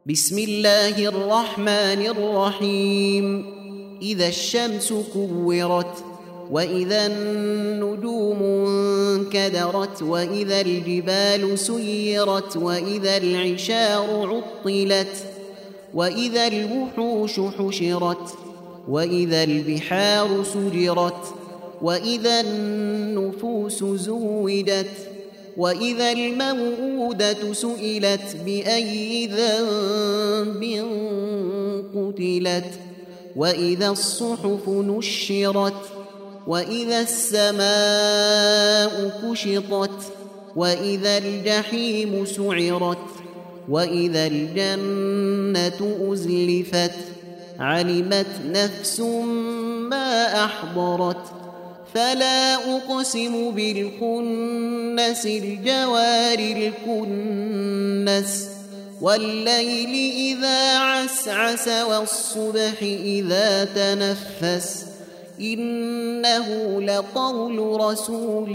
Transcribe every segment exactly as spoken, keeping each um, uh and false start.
بسم الله الرحمن الرحيم إذا الشمس كورت وإذا النجوم انكدرت وإذا الجبال سيرت وإذا العشار عطلت وإذا الوحوش حشرت وإذا البحار سجرت وإذا النفوس زوجت وإذا الموءودة سئلت بأي ذنب قتلت وإذا الصحف نشرت وإذا السماء كشطت وإذا الجحيم سعرت وإذا الجنة أزلفت علمت نفس ما أحضرت فلا أقسم بالخنس الجوار الكنس والليل إذا عسعس والصبح إذا تنفس إنه لقول رسول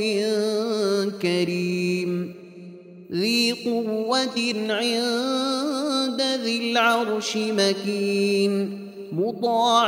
كريم ذي قوة عند ذي العرش مكين مطاع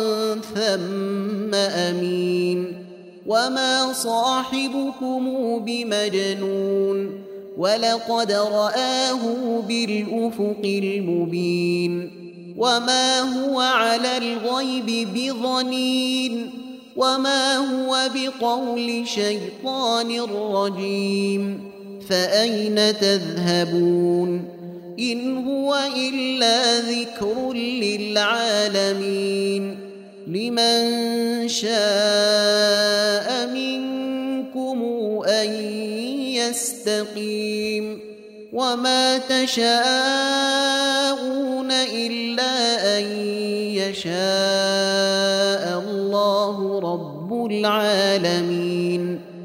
ثم أمين وما صاحبكم بمجنون ولقد رآه بالأفق المبين وما هو على الغيب بضنين وما هو بقول شيطان رجيم فأين تذهبون إن هو إلا ذكر للعالمين لمن شاء منكم أن يستقيم وما تشاءون إلا أن يشاء الله رب العالمين.